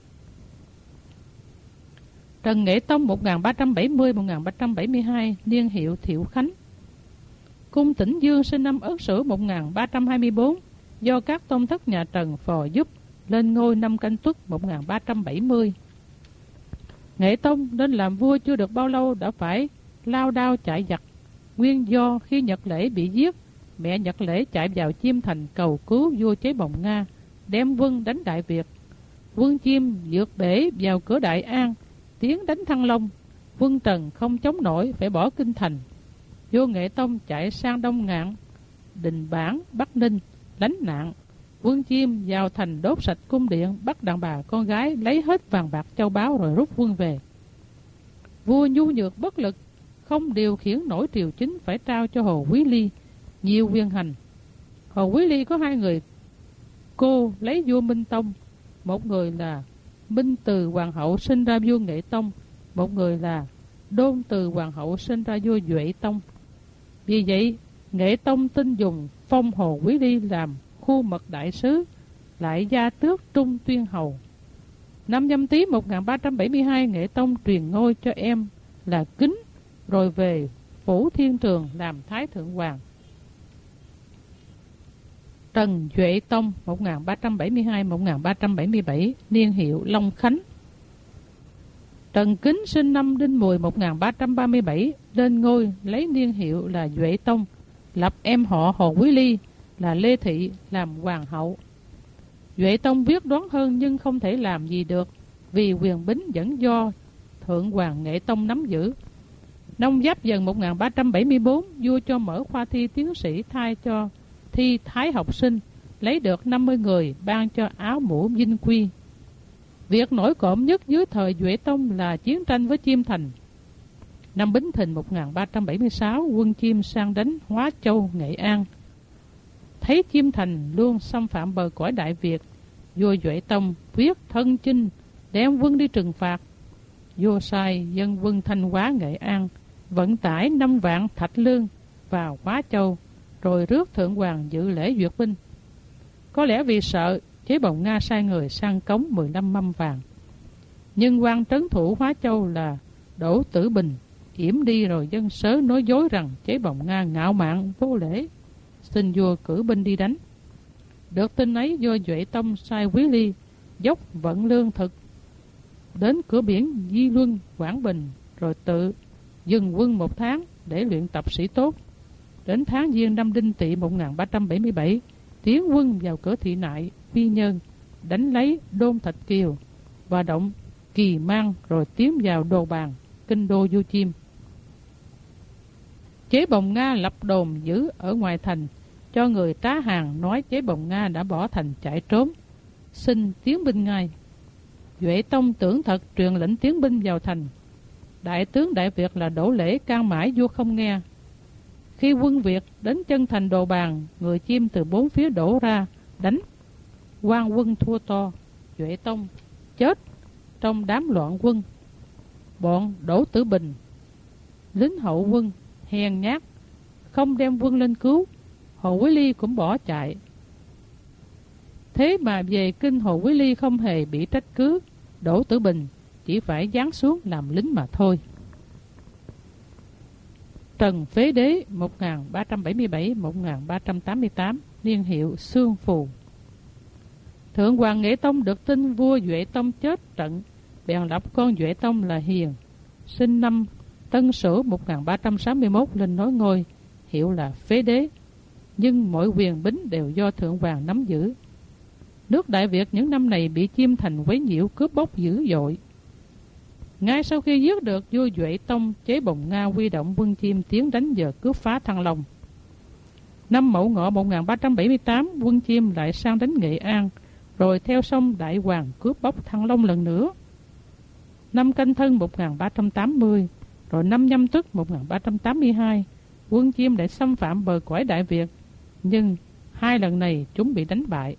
Trần Nghệ Tông 1370-1372, niên hiệu Thiệu Khánh. Cung Tĩnh Dương sinh năm Ất Sửu 1324, do các tôn thất nhà Trần phò giúp, lên ngôi năm Canh Tuất 1370. Nghệ Tông lên làm vua chưa được bao lâu đã phải lao đao chạy giặc. Nguyên do khi Nhật Lễ bị giết, mẹ Nhật Lễ chạy vào Chiêm Thành cầu cứu vua chế bồng Nga, đem quân đánh Đại Việt. Quân Chiêm vượt bể vào cửa Đại An, tiến đánh Thăng Long. Quân Trần không chống nổi, phải bỏ kinh thành. Vua Nghệ Tông chạy sang Đông Ngạn, Đình Bản, Bắc Ninh lánh nạn. Quân Chiêm vào thành đốt sạch cung điện, bắt đàn bà con gái, lấy hết vàng bạc châu báu rồi rút quân về. Vua nhu nhược bất lực, không điều khiển nổi triều chính, phải trao cho Hồ Quý Ly nhiều quyền hành. Hồ Quý Ly có hai người cô lấy vua Minh Tông, một người là Minh Từ Hoàng hậu sinh ra vua Nghệ Tông, một người là Đôn Từ Hoàng hậu sinh ra vua Duệ Tông. Vì vậy Nghệ Tông tin dùng phong Hồ Quý Ly làm khu mật đại sứ, lại gia tước Trung Tuyên hầu. Năm Nhâm Tý 1372, Nghệ Tông truyền ngôi cho em là Kính, rồi về Phủ Thiên Trường làm Thái Thượng Hoàng. Trần Duệ Tông 1372-1377, niên hiệu Long Khánh. Trần Kính sinh năm Đinh Mùi 1337, lên ngôi lấy niên hiệu là Duệ Tông, lập em họ Hồ Quý Ly là Lê Thị làm hoàng hậu. Duệ Tông biết đoán hơn nhưng không thể làm gì được, vì quyền bính vẫn do Thượng Hoàng Nghệ Tông nắm giữ. Năm Giáp Dần 1374, vua cho mở khoa thi tiến sĩ thay cho thi thái học sinh, lấy được 50 người, ban cho áo mũ vinh quy. Việc nổi cộm nhất dưới thời Duệ Tông là chiến tranh với Chiêm Thành. Năm Bính Thìn 1376, quân Chiêm sang đánh Hóa Châu, Nghệ An. Thấy Chiêm Thành luôn xâm phạm bờ cõi Đại Việt, vua Duệ Tông quyết thân chinh đem quân đi trừng phạt. Vua sai dân quân Thanh Hóa, Nghệ An vận tải 5 vạn thạch lương vào Hóa Châu, rồi rước Thượng Hoàng dự lễ duyệt binh. Có lẽ vì sợ, Chế Bồng Nga sai người sang cống 15 mâm vàng. Nhưng quan trấn thủ Hóa Châu là Đỗ Tử Bình yểm đi, rồi dân sớ nói dối rằng Chế Bồng Nga ngạo mạn vô lễ, xin vua cử binh đi đánh. Được tin ấy, vua Duệ Tông sai Quý Ly dốc vận lương thực đến cửa biển Di Luân, Quảng Bình, rồi tự dừng quân 1 tháng để luyện tập sĩ tốt. Đến tháng Giêng năm Đinh Tỵ 1377, tiến quân vào cửa Thị Nại, Quy Nhơn, đánh lấy Đôn Thạch Kiều và động Kỳ Mang, rồi tiến vào Đồ Bàn, kinh đô vua Chiêm. Chế Bồng Nga lập đồn giữ ở ngoài thành, cho người trá hàng nói Chế Bồng Nga đã bỏ thành chạy trốn, xin tiến binh ngay. Duệ Tông tưởng thật, truyền lệnh tiến binh vào thành. Đại tướng Đại Việt là Đỗ Lễ can mãi vua không nghe. Khi quân Việt đến chân thành Đồ Bàn, người Chiêm từ 4 phía đổ ra đánh. Quan quân thua to, Duệ Tông chết trong đám loạn quân. Bọn Đỗ Tử Bình, lính hậu quân hèn nhát, không đem quân lên cứu. Hồ Quý Ly cũng bỏ chạy. Thế mà về kinh, Hồ Quý Ly không hề bị trách cứ, Đỗ Tử Bình chỉ phải giáng xuống làm lính mà thôi. Trần Phế Đế 1377-1388, niên hiệu Xương Phù. Thượng Hoàng Nghệ Tông được tin vua Duệ Tông chết trận, bèn lập con Duệ Tông là Hiền, sinh năm Tân Sửu 1361 lên nối ngôi, hiệu là Phế Đế, nhưng mọi quyền bính đều do Thượng Hoàng nắm giữ. Nước Đại Việt những năm này bị Chiêm Thành quấy nhiễu, cướp bóc dữ dội. Ngay sau khi giết được vua Duệ Tông, Chế Bồng Nga huy động quân Chiêm tiến đánh giờ cướp phá Thăng Long. Năm Mậu Ngọ 1378, quân Chiêm lại sang đánh Nghệ An, rồi theo sông Đại Hoàng cướp bóc Thăng Long lần nữa. Năm Canh Thân 1380, rồi năm Nhâm Tuất 1382, quân Chiêm lại xâm phạm bờ cõi Đại Việt, nhưng 2 lần này chúng bị đánh bại.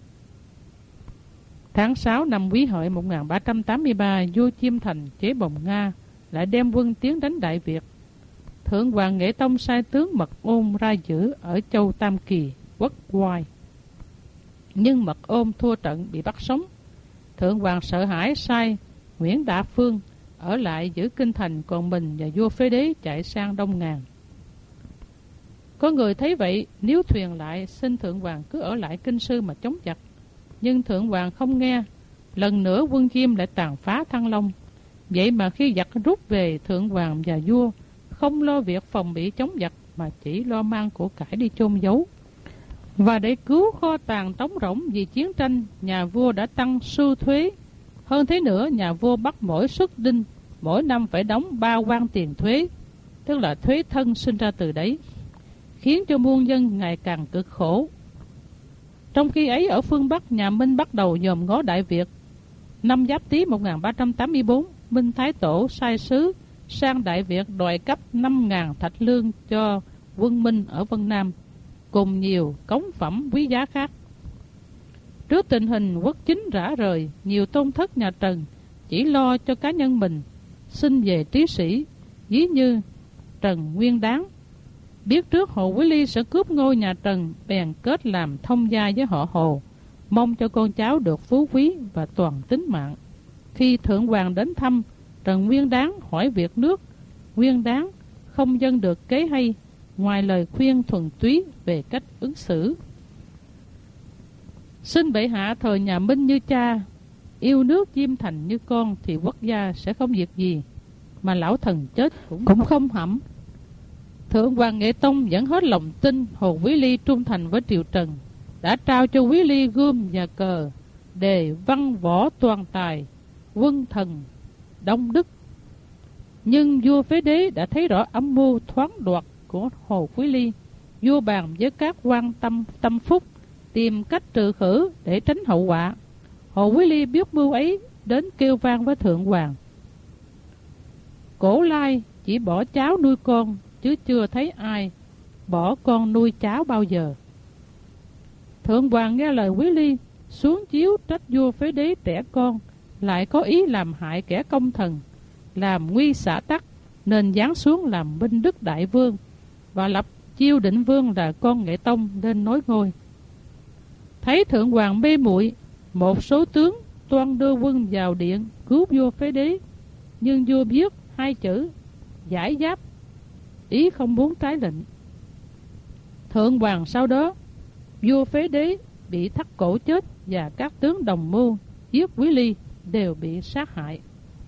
Tháng 6 năm Quý Hợi 1383, vua Chiêm Thành Chế Bồng Nga lại đem quân tiến đánh Đại Việt. Thượng Hoàng Nghệ Tông sai tướng Mật Ôn ra giữ ở châu Tam Kỳ, Quốc Oai. Nhưng Mật Ôn thua trận, bị bắt sống. Thượng Hoàng sợ hãi sai Nguyễn Đạ Phương ở lại giữ kinh thành, còn mình và vua Phế Đế chạy sang Đông Ngàn. Có người thấy vậy, níu thuyền lại, xin Thượng Hoàng cứ ở lại Kinh Sư mà chống giặc. Nhưng Thượng Hoàng không nghe. Lần nữa quân Chiêm lại tàn phá Thăng Long. Vậy mà khi giặc rút về, Thượng Hoàng và vua không lo việc phòng bị chống giặc, mà chỉ lo mang của cải đi chôn giấu. Và để cứu kho tàng trống rỗng vì chiến tranh, nhà vua đã tăng sưu thuế. Hơn thế nữa, nhà vua bắt mỗi suất đinh mỗi năm phải đóng 3 quan tiền thuế, tức là thuế thân sinh ra từ đấy, khiến cho muôn dân ngày càng cực khổ. Trong khi ấy, ở phương Bắc, nhà Minh bắt đầu dòm ngó Đại Việt. Năm Giáp Tý 1384, Minh Thái Tổ sai sứ sang Đại Việt đòi cấp 5.000 thạch lương cho quân Minh ở Vân Nam, cùng nhiều cống phẩm quý giá khác. Trước tình hình quốc chính rã rời, nhiều tôn thất nhà Trần chỉ lo cho cá nhân mình, xin về trí sĩ, ví như Trần Nguyên Đáng. Biết trước Hồ Quý Ly sẽ cướp ngôi nhà Trần, bèn kết làm thông gia với họ Hồ, mong cho con cháu được phú quý và toàn tính mạng. Khi Thượng Hoàng đến thăm, Trần Nguyên Đáng hỏi việc nước. Nguyên Đáng không dâng được kế hay, ngoài lời khuyên thuần túy về cách ứng xử. Xin bệ hạ thời nhà Minh như cha, yêu nước Diêm Thành như con, thì quốc gia sẽ không việc gì, mà lão thần chết cũng không hẩm. Thượng Hoàng Nghệ Tông vẫn hết lòng tin Hồ Quý Ly trung thành với triều Trần, đã trao cho Quý Ly gươm và cờ, đề văn võ toàn tài, quân thần đông đức. Nhưng vua Phế Đế đã thấy rõ âm mưu thoáng đoạt của Hồ Quý Ly. Vua bàn với các quan tâm phúc tìm cách trừ khử để tránh hậu quả. Hồ Quý Ly biết mưu ấy, đến kêu vang với Thượng Hoàng: Cổ lai chỉ bỏ cháu nuôi con, chứ chưa thấy ai bỏ con nuôi cháu bao giờ. Thượng Hoàng nghe lời Quý Ly, xuống chiếu trách vua Phế Đế trẻ con, lại có ý làm hại kẻ công thần, làm nguy xã tắc, nên giáng xuống làm Minh Đức Đại Vương, và lập Chiêu Định Vương là con Nghệ Tông lên nối ngôi. Thấy Thượng Hoàng mê muội, một số tướng toan đưa quân vào điện cứu vua Phế Đế, nhưng vua biết hai chữ giải giáp, ý không muốn trái lệnh. Thượng Hoàng sau đó, vua Phế Đế bị thắt cổ chết, và các tướng đồng mưu giết Quý Ly đều bị sát hại.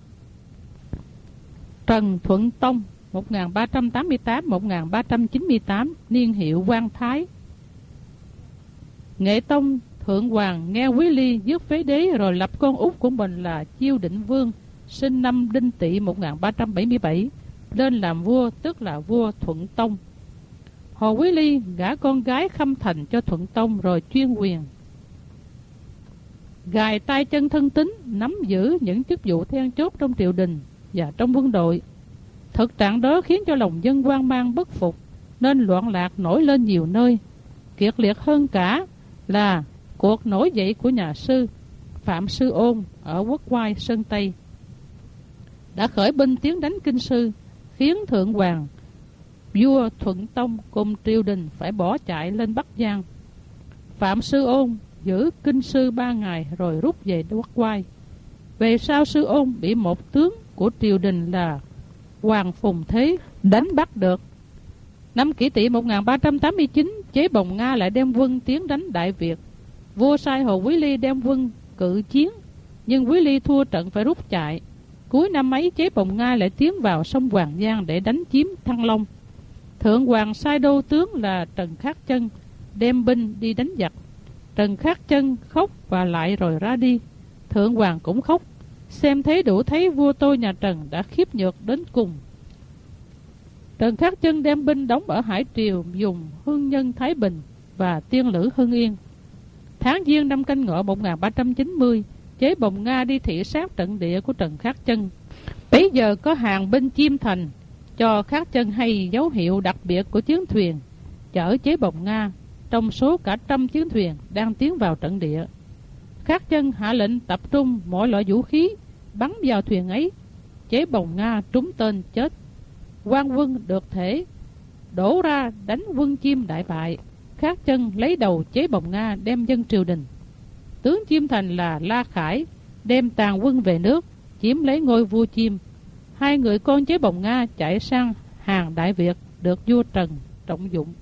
Trần Thuận Tông 1388-1398, niên hiệu Quang Thái. Nghệ Tông Thượng Hoàng nghe Quý Ly giết Phế Đế, rồi lập con út của mình là Chiêu Định Vương, sinh năm Đinh Tỵ 1377, lên làm vua, tức là vua Thuận Tông. Hồ Quý Ly gả con gái Khâm Thành cho Thuận Tông, rồi chuyên quyền, gài tay chân thân tín, nắm giữ những chức vụ then chốt trong triều đình và trong quân đội. Thực trạng đó khiến cho lòng dân hoang mang bất phục, nên loạn lạc nổi lên nhiều nơi. Kiệt liệt hơn cả là cuộc nổi dậy của nhà sư Phạm Sư Ôn ở Quốc Oai, Sơn Tây, đã khởi binh tiến đánh Kinh Sư, khiến Thượng Hoàng vua Thuận Tông cùng triều đình phải bỏ chạy lên Bắc Giang. Phạm Sư Ôn giữ Kinh Sư 3 ngày rồi rút về Quốc Oai. Về sau, Sư Ôn bị một tướng của triều đình là Hoàng Phùng Thế đánh bắt được. Năm Kỷ Tỵ 1389, Chế Bồng Nga lại đem quân tiến đánh Đại Việt. Vua sai Hồ Quý Ly đem quân cự chiến, nhưng Quý Ly thua trận phải rút chạy. Cuối năm ấy, Chế Bồng Nga lại tiến vào sông Hoàng Giang để đánh chiếm Thăng Long. Thượng Hoàng sai đô tướng là Trần Khát Chân đem binh đi đánh giặc. Trần Khát Chân khóc và lại rồi ra đi. Thượng Hoàng cũng khóc, xem thế đủ thấy vua tôi nhà Trần đã khiếp nhược đến cùng. Trần Khát Chân đem binh đóng ở Hải Triều, dùng Hưng Nhân Thái Bình và Tiên Lữ Hưng Yên. Tháng Giêng năm Canh Ngọ 1390, Chế Bồng Nga đi thị sát trận địa của Trần Khát Chân. Bấy giờ có hàng binh chiêm thành, cho Khát Chân hay dấu hiệu đặc biệt của chiến thuyền chở Chế Bồng Nga, trong số cả 100 chiến thuyền đang tiến vào trận địa. Khát Chân hạ lệnh tập trung mọi loại vũ khí bắn vào thuyền ấy. Chế Bồng Nga trúng tên chết. Quan quân được thể đổ ra đánh quân Chiêm đại bại. Khát Chân lấy đầu Chế Bồng Nga đem dân triều đình. Tướng Chiêm thành là La Khải đem tàn quân về nước, chiếm lấy ngôi vua Chiêm. Hai người con Chế Bồng Nga chạy sang hàng Đại Việt, được vua Trần trọng dụng.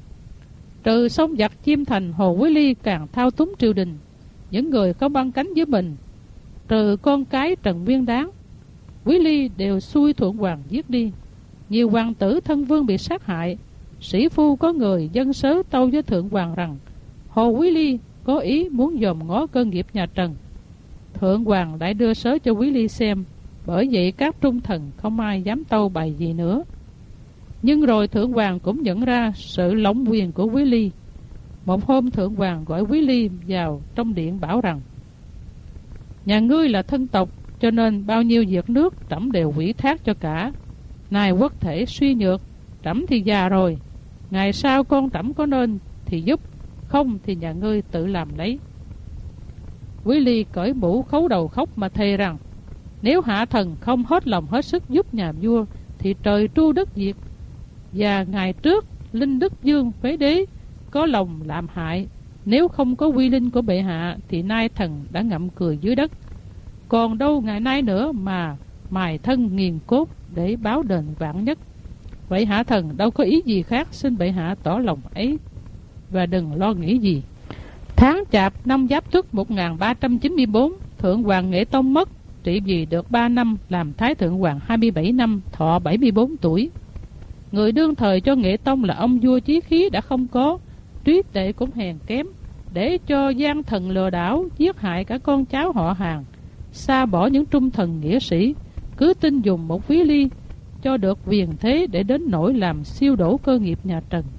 Trừ sông giặc Chiêm thành, Hồ Quý Ly càng thao túng triều đình. Những người không băng cánh với mình, trừ con cái Trần Nguyên Đáng, Quý Ly đều xuôi Thượng Hoàng giết đi. Nhiều hoàng tử thân vương bị sát hại. Sĩ phu có người dân sớ tâu với Thượng Hoàng rằng Hồ Quý Ly có ý muốn dòm ngó cơ nghiệp nhà Trần. Thượng hoàng lại đưa sớ cho Quý Ly xem, bởi vậy các trung thần không ai dám tâu bày gì nữa. Nhưng rồi thượng hoàng cũng nhận ra sự lỏng quyền của Quý Ly. Một hôm thượng hoàng gọi Quý Ly vào trong điện bảo rằng: nhà ngươi là thân tộc, cho nên bao nhiêu việc nước trẫm đều ủy thác cho cả. Nay quốc thể suy nhược, trẫm thì già rồi, ngày sau con trẫm có nên thì giúp, không thì nhà ngươi tự làm lấy. Quý Ly cởi mũ khấu đầu khóc mà thề rằng: nếu hạ thần không hết lòng hết sức giúp nhà vua thì trời tru đất diệt. Và ngày trước Linh Đức Dương Phế Đế có lòng làm hại, nếu không có quy linh của bệ hạ thì nay thần đã ngậm cười dưới đất. Còn đâu ngày nay nữa mà mài thân nghiền cốt để báo đền vạn nhất. Vậy hạ thần đâu có ý gì khác, xin bệ hạ tỏ lòng ấy và đừng lo nghĩ gì. Tháng Chạp năm Giáp Tuất 1394, thượng hoàng Nghệ Tông mất, trị vì được 3 năm, làm thái thượng hoàng 27 năm, thọ 74 tuổi. Người đương thời cho Nghệ Tông là ông vua chí khí đã không có, trí tuệ cũng hèn kém, để cho gian thần lừa đảo giết hại cả con cháu họ hàng, xa bỏ những trung thần nghĩa sĩ, cứ tin dùng một Quý Ly cho được quyền thế để đến nỗi làm siêu đổ cơ nghiệp nhà Trần.